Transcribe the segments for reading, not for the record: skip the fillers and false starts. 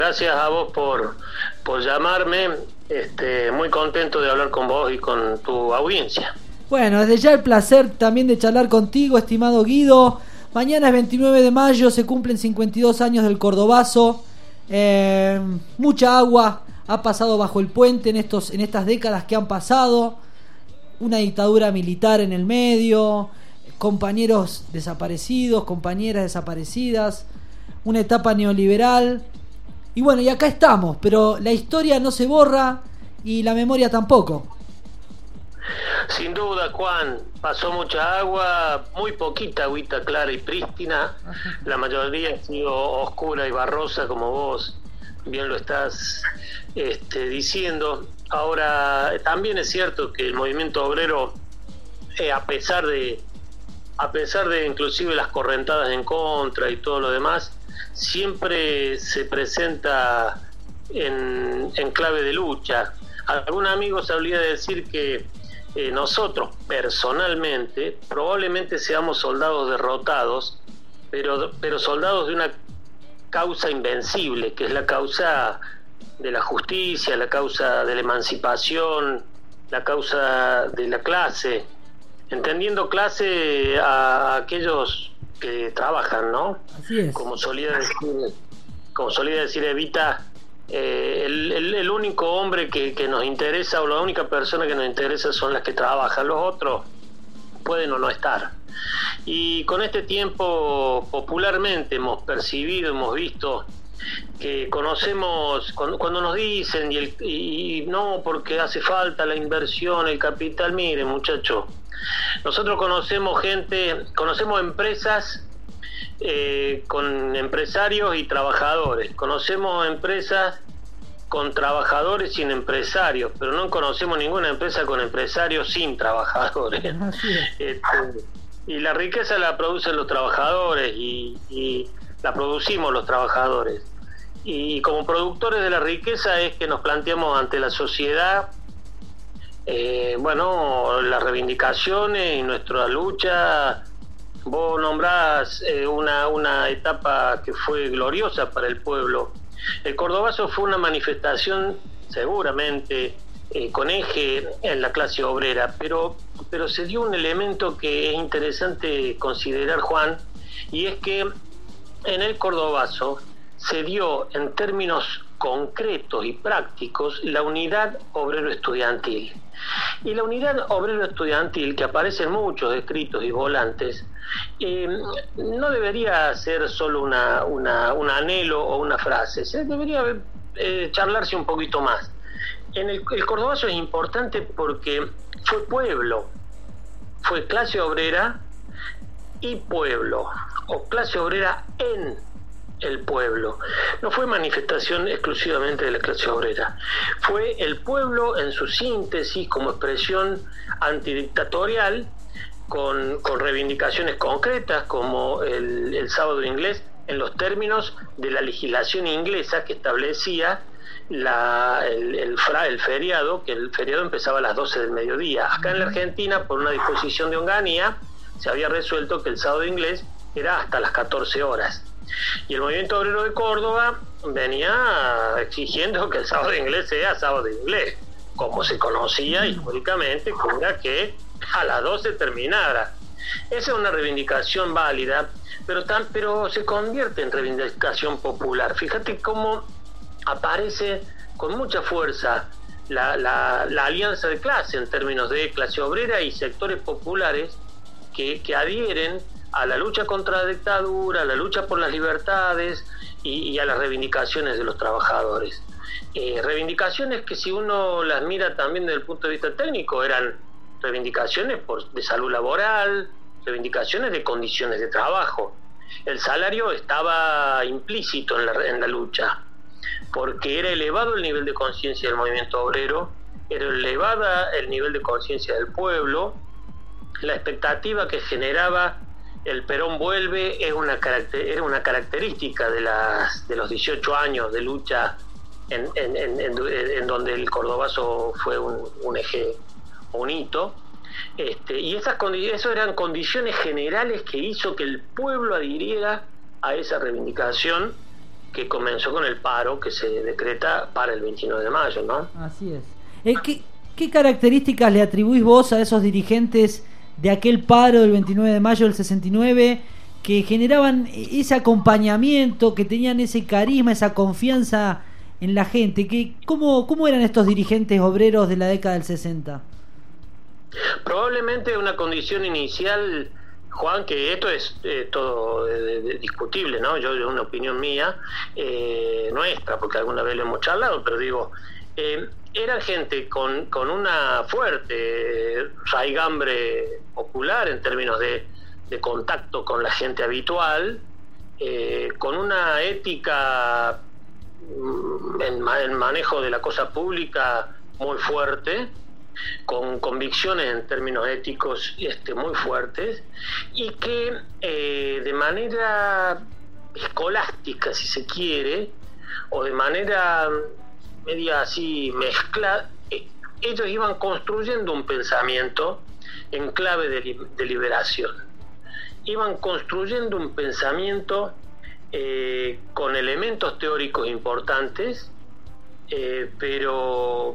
Gracias a vos por llamarme. Muy contento de hablar con vos y con tu audiencia. Bueno, desde ya el placer también de charlar contigo, estimado Guido. Mañana es 29 de mayo, se cumplen 52 años del Cordobazo. Mucha agua ha pasado bajo el puente en estas décadas que han pasado. Una dictadura militar en el medio, compañeros desaparecidos, compañeras desaparecidas, una etapa neoliberal. Y bueno, y acá estamos, pero la historia no se borra y la memoria tampoco. Sin duda, Juan, pasó mucha agua, muy poquita agüita clara y prístina. La mayoría ha sido oscura y barrosa, como vos bien lo estás diciendo. Ahora, también es cierto que el movimiento obrero, a pesar de inclusive las correntadas en contra y todo lo demás, siempre se presenta en clave de lucha. Algún amigo sabría decir que nosotros personalmente probablemente seamos soldados derrotados, pero soldados de una causa invencible, que es la causa de la justicia, la causa de la emancipación, la causa de la clase, entendiendo clase a aquellos que trabajan, ¿no? Así es. Como solía decir Evita, el único hombre que nos interesa, o la única persona que nos interesa, son las que trabajan. Los otros pueden o no estar. Y con este tiempo popularmente hemos percibido, hemos visto que conocemos, cuando nos dicen y no, porque hace falta la inversión, el capital. Miren, muchachos, nosotros conocemos empresas con empresarios y trabajadores, conocemos empresas con trabajadores sin empresarios, pero no conocemos ninguna empresa con empresarios sin trabajadores. Y la riqueza la producen los trabajadores y la producimos los trabajadores. Y como productores de la riqueza es que nos planteamos ante la sociedad las reivindicaciones y nuestra lucha. Vos nombrás una etapa que fue gloriosa para el pueblo. El Cordobazo fue una manifestación seguramente con eje en la clase obrera, pero se dio un elemento que es interesante considerar, Juan, y es que en el Cordobazo se dio en términos concretos y prácticos la unidad obrero-estudiantil. Y la unidad obrero-estudiantil, que aparece en muchos escritos y volantes, no debería ser solo un anhelo o una frase, se debería charlarse un poquito más. El Cordobazo es importante porque fue pueblo, fue clase obrera y pueblo, o clase obrera en el pueblo. No fue manifestación exclusivamente de la clase obrera, fue el pueblo en su síntesis como expresión antidictatorial, con reivindicaciones concretas como el sábado inglés, en los términos de la legislación inglesa que establecía el feriado, que el feriado empezaba a las 12 del mediodía. Acá en la Argentina, por una disposición de Onganía, se había resuelto que el sábado inglés era hasta las 14 horas. Y el movimiento obrero de Córdoba venía exigiendo que el sábado inglés sea sábado inglés, como se conocía históricamente, que era que a las 12 terminara. Esa es una reivindicación válida, pero se convierte en reivindicación popular. Fíjate cómo aparece con mucha fuerza la alianza de clase en términos de clase obrera y sectores populares que adhieren a la lucha contra la dictadura, a la lucha por las libertades y a las reivindicaciones de los trabajadores. Reivindicaciones que, si uno las mira también desde el punto de vista técnico, eran reivindicaciones de salud laboral, reivindicaciones de condiciones de trabajo. El salario estaba implícito en la lucha, porque era elevado el nivel de conciencia del movimiento obrero, era elevada el nivel de conciencia del pueblo. La expectativa que generaba el Perón vuelve era una característica de los 18 años de lucha en donde el Cordobazo fue un eje, un hito, y eso eran condiciones generales que hizo que el pueblo adhiriera a esa reivindicación que comenzó con el paro que se decreta para el 29 de mayo, ¿no? Así es. ¿Qué características le atribuís vos a esos dirigentes de aquel paro del 29 de mayo del 69 que generaban ese acompañamiento, que tenían ese carisma, esa confianza en la gente? ¿Cómo eran estos dirigentes obreros de la década del 60? Probablemente una condición inicial, Juan, que esto es todo discutible, ¿no? Yo una opinión mía, nuestra, porque alguna vez lo hemos charlado, pero digo, era gente con una fuerte raigambre popular en términos de contacto con la gente habitual, con una ética en manejo de la cosa pública muy fuerte, con convicciones en términos éticos muy fuertes, y que de manera escolástica, si se quiere, o de manera media así mezclada, ellos iban construyendo un pensamiento en clave de liberación. Iban construyendo un pensamiento con elementos teóricos importantes, pero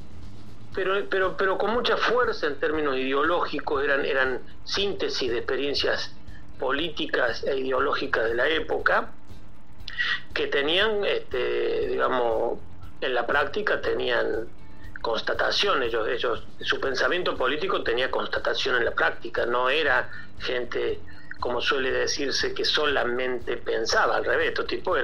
con mucha fuerza en términos ideológicos. Eran síntesis de experiencias políticas e ideológicas de la época, que tenían, digamos, en la práctica tenían constatación. Ellos, su pensamiento político tenía constatación en la práctica. No era gente, como suele decirse, que solamente pensaba. Al revés, estos tipos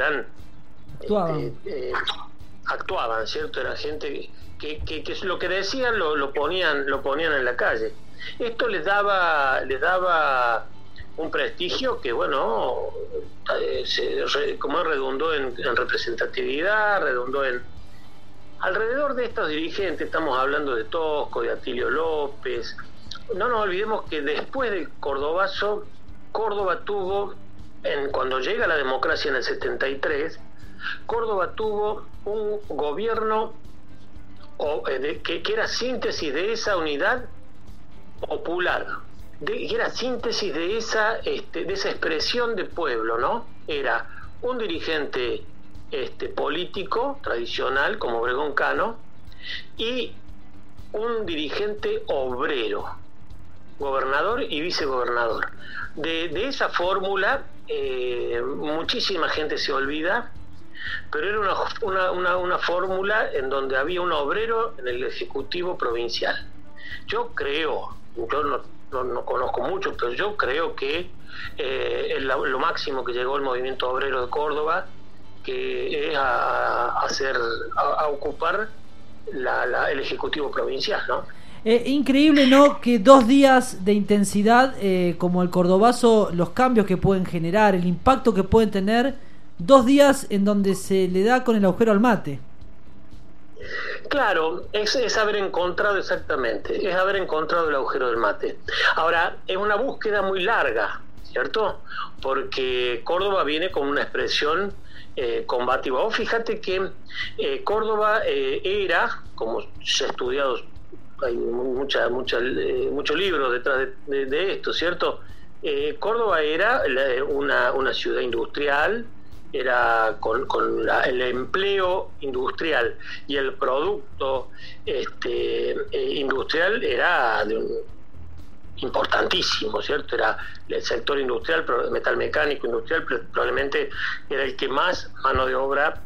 actuaban, ¿cierto? Era gente que lo que decían lo ponían en la calle. Esto les daba un prestigio que, bueno, como redundó en representatividad, redundó en... Alrededor de estos dirigentes, estamos hablando de Tosco, de Atilio López. No nos olvidemos que después del Cordobazo, Córdoba tuvo, cuando llega la democracia en el 73, Córdoba tuvo un gobierno que era síntesis de esa unidad popular, que era síntesis de esa expresión de pueblo, ¿no? Era un dirigente político tradicional como Obregón Cano y un dirigente obrero, gobernador y vicegobernador. De esa fórmula muchísima gente se olvida, pero era una fórmula en donde había un obrero en el Ejecutivo Provincial. Yo no conozco mucho, pero yo creo que lo máximo que llegó el movimiento obrero de Córdoba, que es a ocupar el Ejecutivo Provincial, ¿no? Increíble, ¿no? Que 2 días de intensidad como el Cordobazo, los cambios que pueden generar, el impacto que pueden tener, 2 días en donde se le da con el agujero al mate. Claro, es haber encontrado exactamente, es haber encontrado el agujero del mate. Ahora, es una búsqueda muy larga, ¿cierto? Porque Córdoba viene con una expresión combativa. Fíjate que Córdoba era, como se ha estudiado, hay mucho libro detrás de esto, ¿cierto? Córdoba era una ciudad industrial, era con el empleo industrial y el producto industrial era importantísimo, ¿cierto? Era el sector industrial, metalmecánico industrial, probablemente era el que más mano de obra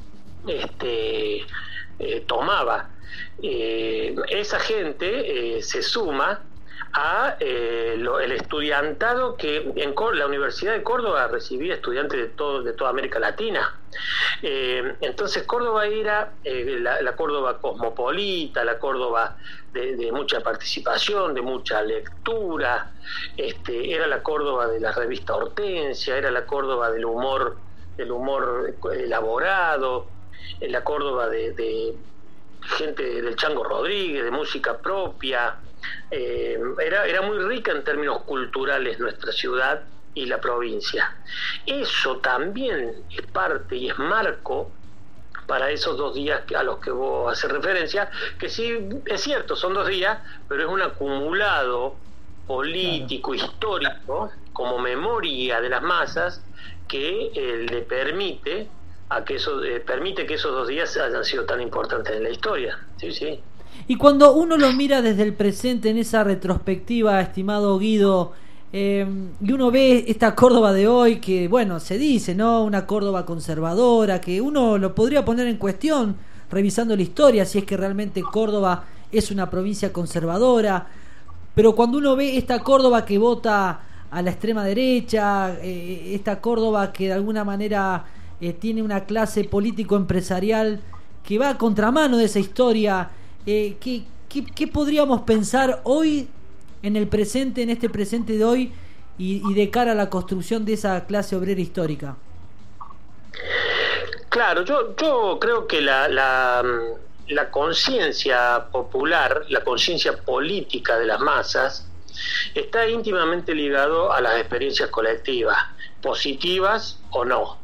tomaba. Esa gente se suma a el estudiantado que en la Universidad de Córdoba recibía estudiantes de toda América Latina. Entonces Córdoba era la Córdoba cosmopolita, la Córdoba de mucha participación, de mucha lectura, era la Córdoba de la revista Hortensia, era la Córdoba del humor elaborado, la Córdoba de gente del Chango Rodríguez, de música propia. Era muy rica en términos culturales nuestra ciudad y la provincia. Eso también es parte y es marco para esos 2 días a los que vos haces referencia, que sí, es cierto, son 2 días, pero es un acumulado político, histórico, como memoria de las masas, que le permite a que eso permite que esos 2 días hayan sido tan importantes en la historia. Sí, sí. Y cuando uno lo mira desde el presente en esa retrospectiva, estimado Guido, y uno ve esta Córdoba de hoy, que bueno, se dice, ¿no? Una Córdoba conservadora, que uno lo podría poner en cuestión revisando la historia, si es que realmente Córdoba es una provincia conservadora, pero cuando uno ve esta Córdoba que vota a la extrema derecha, esta Córdoba que de alguna manera tiene una clase político-empresarial que va a contramano de esa historia, ¿qué podríamos pensar hoy en el presente, en este presente de hoy y de cara a la construcción de esa clase obrera histórica? Claro, yo creo que la conciencia popular, la conciencia política de las masas, está íntimamente ligado a las experiencias colectivas, positivas o no.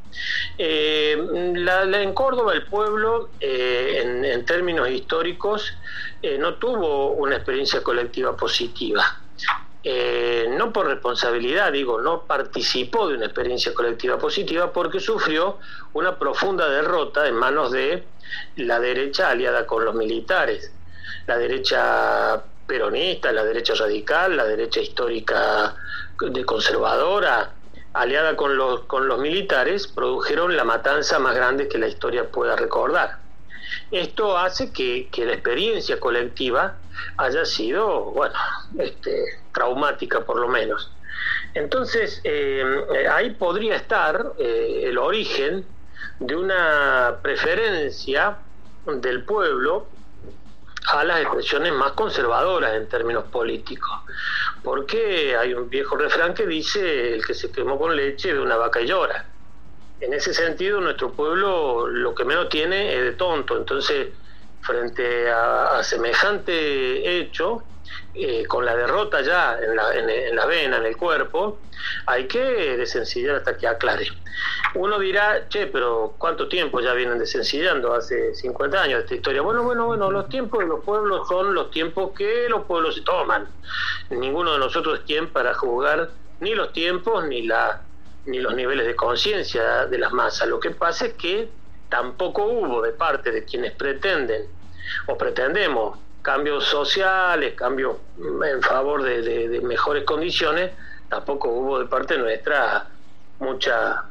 En Córdoba el pueblo, en términos históricos, no tuvo una experiencia colectiva positiva. No por responsabilidad, no participó de una experiencia colectiva positiva porque sufrió una profunda derrota en manos de la derecha aliada con los militares, la derecha peronista, la derecha radical, la derecha histórica conservadora, aliada con los militares, produjeron la matanza más grande que la historia pueda recordar. Esto hace que la experiencia colectiva haya sido, traumática por lo menos. Entonces, ahí podría estar el origen de una preferencia del pueblo a las expresiones más conservadoras en términos políticos, porque hay un viejo refrán que dice: el que se quemó con leche de una vaca llora. En ese sentido, nuestro pueblo lo que menos tiene es de tonto. Entonces, frente a semejante hecho, con la derrota ya en la vena, en el cuerpo, hay que desencillar hasta que aclare. Uno dirá: pero ¿cuánto tiempo ya vienen desencillando? Hace 50 años de esta historia. Bueno, los tiempos de los pueblos son los tiempos que los pueblos se toman. Ninguno de nosotros es quien para juzgar ni los tiempos ni los niveles de conciencia de las masas. Lo que pasa es que tampoco hubo de parte de quienes pretenden o pretendemos cambios sociales, cambios en favor de mejores condiciones, tampoco hubo de parte nuestra mucha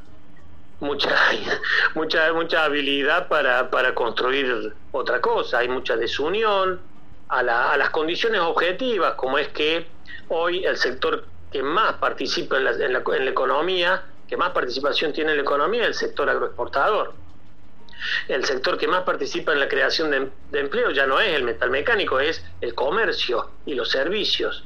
habilidad para construir otra cosa. Hay mucha desunión a las condiciones objetivas, como es que hoy el sector que más participa en la economía, que más participación tiene en la economía, es el sector agroexportador. El sector que más participa en la creación de empleo ya no es el metalmecánico, es el comercio y los servicios.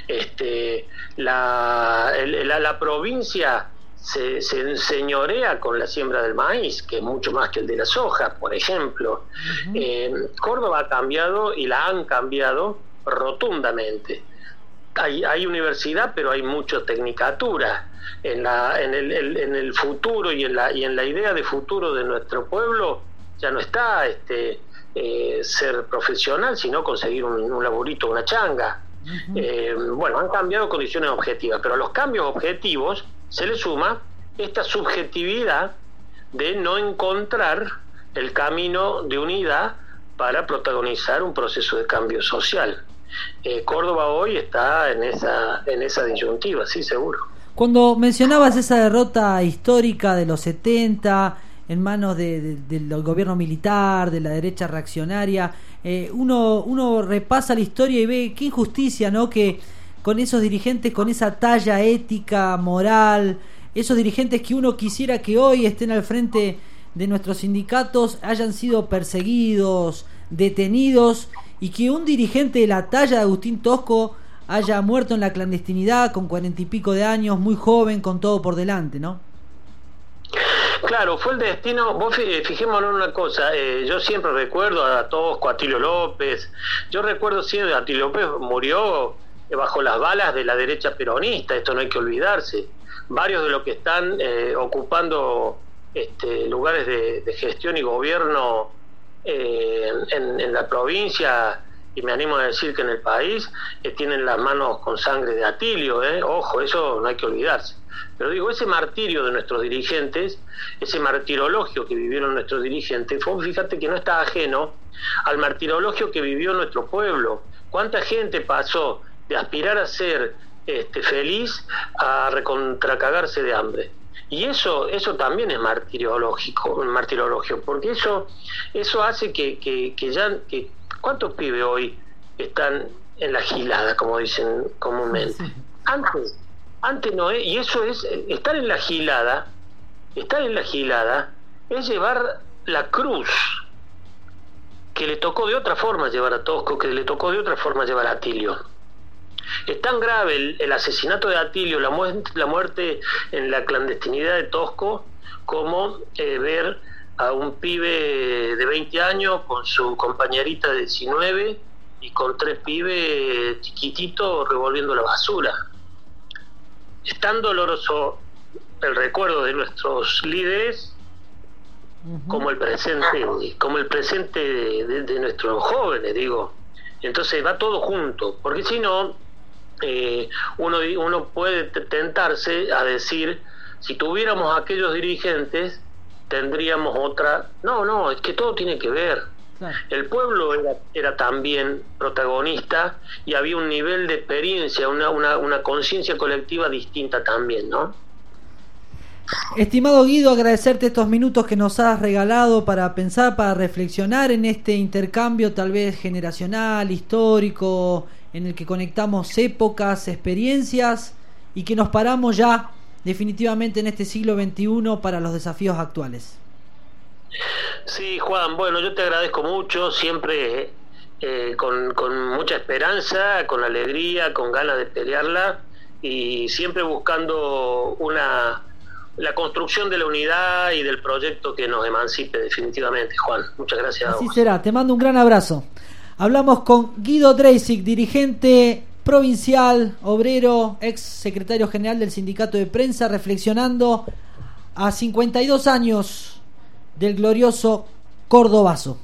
La provincia se enseñorea con la siembra del maíz, que es mucho más que el de la soja, por ejemplo. Córdoba ha cambiado y la han cambiado rotundamente. Hay universidad, pero hay mucha tecnicatura. En el futuro y en la idea de futuro de nuestro pueblo ya no está ser profesional, sino conseguir un laburito, una changa. Han cambiado condiciones objetivas, pero a los cambios objetivos se le suma esta subjetividad de no encontrar el camino de unidad para protagonizar un proceso de cambio social. Córdoba hoy está en esa disyuntiva, sí, seguro. Cuando mencionabas esa derrota histórica de los 70 en manos del gobierno militar, de la derecha reaccionaria, uno repasa la historia y ve qué injusticia, ¿no? Que con esos dirigentes, con esa talla ética, moral, esos dirigentes que uno quisiera que hoy estén al frente de nuestros sindicatos, hayan sido perseguidos, detenidos, y que un dirigente de la talla de Agustín Tosco haya muerto en la clandestinidad con 40 y pico de años, muy joven, con todo por delante, ¿no? Claro, fue el destino. Vos fijémonos en una cosa, yo siempre recuerdo a Tosco, a Atilio López. Yo recuerdo siempre Atilio López murió bajo las balas de la derecha peronista, esto no hay que olvidarse. Varios de los que están ocupando lugares de gestión y gobierno en la provincia y me animo a decir que en el país tienen las manos con sangre de Atilio, ojo, eso no hay que olvidarse. Pero digo, ese martirio de nuestros dirigentes, ese martirologio que vivieron nuestros dirigentes, fíjate que no está ajeno al martirologio que vivió nuestro pueblo. ¿Cuánta gente pasó de aspirar a ser feliz a recontracagarse de hambre? Y eso también es martirologio, porque eso hace que ¿cuántos pibes hoy están en la gilada, como dicen comúnmente? Antes no, y eso es, estar en la gilada es llevar la cruz que le tocó de otra forma llevar a Tosco, que le tocó de otra forma llevar a Atilio. Es tan grave el asesinato de Atilio, la muerte en la clandestinidad de Tosco, como ver a un pibe de 20 años con su compañerita de 19 y con 3 pibes chiquititos revolviendo la basura. Es tan doloroso el recuerdo de nuestros líderes como el presente de nuestros jóvenes, digo. Entonces va todo junto, porque si no, uno puede tentarse a decir, si tuviéramos aquellos dirigentes, tendríamos otra. No, es que todo tiene que ver. Claro. El pueblo era también protagonista y había un nivel de experiencia, una conciencia colectiva distinta también, ¿no? Estimado Guido, agradecerte estos minutos que nos has regalado para pensar, para reflexionar en este intercambio tal vez generacional, histórico, en el que conectamos épocas, experiencias y que nos paramos ya definitivamente en este siglo XXI para los desafíos actuales. Sí, Juan, bueno, yo te agradezco mucho, siempre con mucha esperanza, con alegría, con ganas de pelearla y siempre buscando la construcción de la unidad y del proyecto que nos emancipe definitivamente, Juan. Muchas gracias. Así será, te mando un gran abrazo. Hablamos con Guido Dreisig, dirigente provincial, obrero, ex secretario general del Sindicato de Prensa, reflexionando a 52 años del glorioso Cordobazo.